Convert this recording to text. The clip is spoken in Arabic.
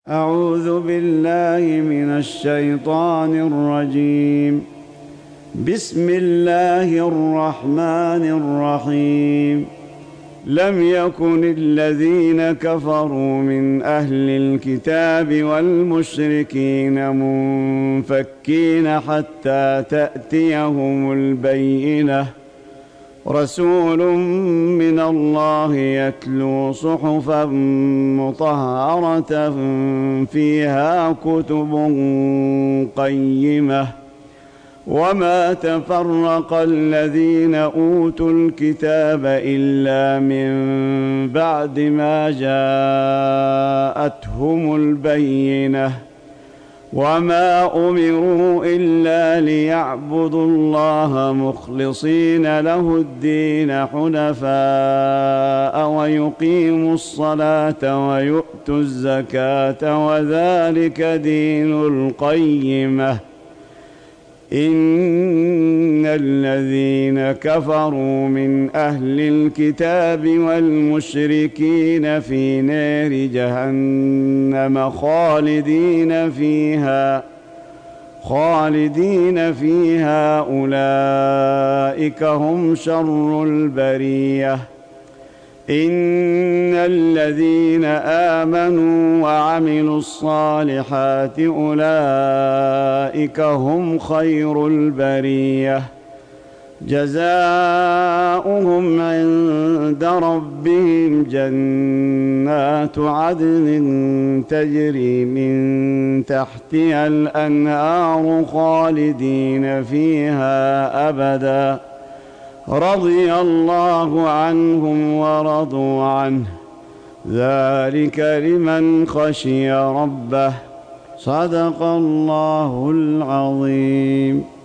أعوذ بالله من الشيطان الرجيم. بسم الله الرحمن الرحيم. لم يكن الذين كفروا من أهل الكتاب والمشركين منفكين حتى تأتيهم البينة، رسول من الله يتلو صحفا مطهرة فيها كتب قيمة. وما تفرق الذين أوتوا الكتاب إلا من بعد ما جاءتهم البينة، وما أمروا إلا ليعبدوا الله مخلصين له الدين حنفاء ويقيموا الصلاة ويؤتوا الزكاة وذلك دين القيمة. إن الذين كفروا من أهل الكتاب والمشركين في نار جهنم خالدين فيها أولئك هم شر البرية. إن الذين آمنوا وعملوا الصالحات أولئك هم خير البرية، جزاؤهم عند ربهم جنات عدن تجري من تحتها الأنهار خالدين فيها أبدا، رضي الله عنهم ورضوا عنه، ذلك لمن خشي ربه. صدق الله العظيم.